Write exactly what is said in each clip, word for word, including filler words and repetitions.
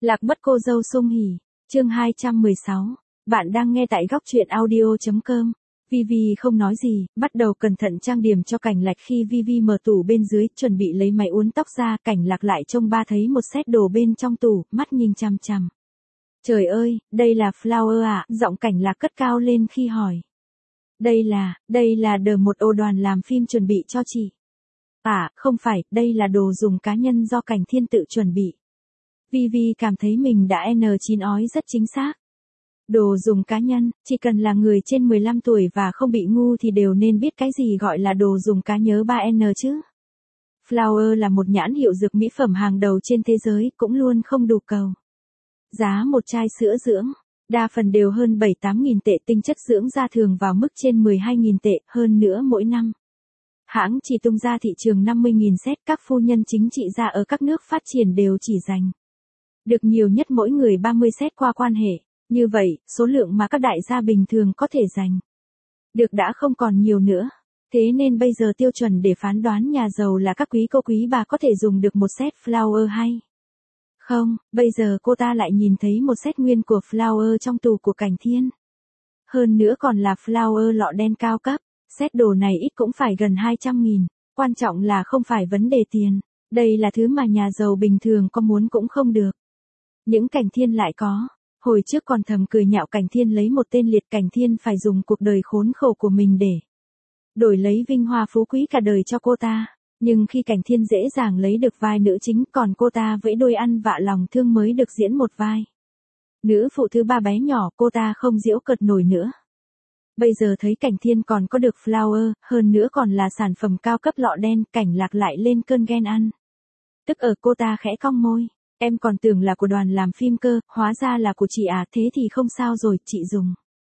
Lạc mất cô dâu Sung Hỉ, chương hai trăm mười sáu. Bạn đang nghe tại góc truyện audio chấm com. Vivi không nói gì, bắt đầu cẩn thận trang điểm cho Cảnh Lạc. Khi Vivi mở tủ bên dưới, chuẩn bị lấy máy uốn tóc ra, Cảnh Lạc lại trông ba thấy một set đồ bên trong tủ, mắt nhìn chằm chằm. Trời ơi, đây là Flower à, giọng Cảnh Lạc cất cao lên khi hỏi. Đây là, đây là đờ một ô đoàn làm phim chuẩn bị cho chị. À, không phải, đây là đồ dùng cá nhân do Cảnh Thiên tự chuẩn bị. Vivi cảm thấy mình đã en chín ói rất chính xác. Đồ dùng cá nhân, chỉ cần là người trên mười lăm tuổi và không bị ngu thì đều nên biết cái gì gọi là đồ dùng cá nhớ ba en chứ. Flower là một nhãn hiệu dược mỹ phẩm hàng đầu trên thế giới, cũng luôn không đủ cầu. Giá một chai sữa dưỡng, đa phần đều hơn bảy tám nghìn tệ, tinh chất dưỡng da thường vào mức trên mười hai nghìn tệ, hơn nữa mỗi năm. Hãng chỉ tung ra thị trường năm mươi nghìn set, các phu nhân chính trị gia ở các nước phát triển đều chỉ dành được nhiều nhất mỗi người ba mươi set qua quan hệ. Như vậy, số lượng mà các đại gia bình thường có thể giành được đã không còn nhiều nữa. Thế nên bây giờ tiêu chuẩn để phán đoán nhà giàu là các quý cô quý bà có thể dùng được một set Flower hay không. Bây giờ cô ta lại nhìn thấy một set nguyên của Flower trong tủ của Cảnh Thiên. Hơn nữa còn là Flower lọ đen cao cấp. Set đồ này ít cũng phải gần hai trăm nghìn. Quan trọng là không phải vấn đề tiền. Đây là thứ mà nhà giàu bình thường có muốn cũng không được. Những Cảnh Thiên lại có. Hồi trước còn thầm cười nhạo Cảnh Thiên lấy một tên liệt. Cảnh Thiên phải dùng cuộc đời khốn khổ của mình để đổi lấy vinh hoa phú quý cả đời cho cô ta. Nhưng khi Cảnh Thiên dễ dàng lấy được vai nữ chính, còn cô ta vẫy đuôi ăn vạ lòng thương mới được diễn một vai nữ phụ thứ ba bé nhỏ, cô ta không giễu cợt nổi nữa. Bây giờ thấy Cảnh Thiên còn có được Flower, hơn nữa còn là sản phẩm cao cấp lọ đen, Cảnh Lạc lại lên cơn ghen ăn. Tức ở cô ta khẽ cong môi. Em còn tưởng là của đoàn làm phim cơ, hóa ra là của chị à, thế thì không sao rồi, chị dùng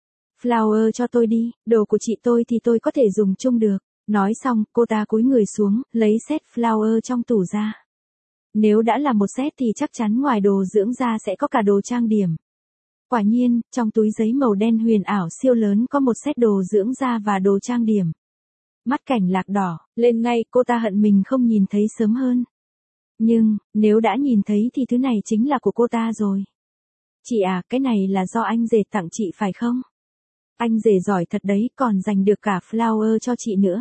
Flower cho tôi đi, đồ của chị tôi thì tôi có thể dùng chung được. Nói xong, cô ta cúi người xuống, lấy set Flower trong tủ ra. Nếu đã là một set thì chắc chắn ngoài đồ dưỡng da sẽ có cả đồ trang điểm. Quả nhiên, trong túi giấy màu đen huyền ảo siêu lớn có một set đồ dưỡng da và đồ trang điểm. Mắt Cảnh Lạc đỏ lên ngay, cô ta hận mình không nhìn thấy sớm hơn. Nhưng, nếu đã nhìn thấy thì thứ này chính là của cô ta rồi. Chị à, cái này là do anh rể tặng chị phải không? Anh rể giỏi thật đấy, còn giành được cả Flower cho chị nữa.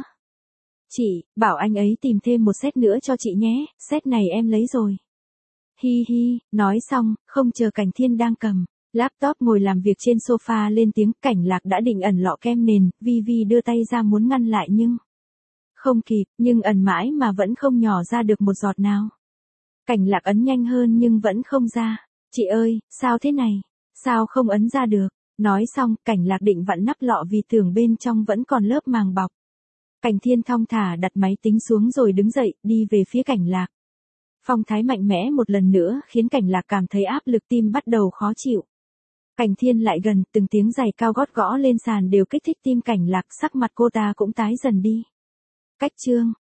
Chị, bảo anh ấy tìm thêm một set nữa cho chị nhé, set này em lấy rồi. Hi hi, nói xong, không chờ Cảnh Thiên đang cầm laptop ngồi làm việc trên sofa lên tiếng. Cảnh Lạc đã định ẩn lọ kem nền, Vivi đưa tay ra muốn ngăn lại nhưng không kịp, nhưng ẩn mãi mà vẫn không nhỏ ra được một giọt nào. Cảnh Lạc ấn nhanh hơn nhưng vẫn không ra. Chị ơi, sao thế này? Sao không ấn ra được? Nói xong, Cảnh Lạc định vặn nắp lọ vì tưởng bên trong vẫn còn lớp màng bọc. Cảnh Thiên thong thả đặt máy tính xuống rồi đứng dậy, đi về phía Cảnh Lạc. Phong thái mạnh mẽ một lần nữa khiến Cảnh Lạc cảm thấy áp lực tim bắt đầu khó chịu. Cảnh Thiên lại gần, từng tiếng giày cao gót gõ lên sàn đều kích thích tim Cảnh Lạc, sắc mặt cô ta cũng tái dần đi. Cách chương,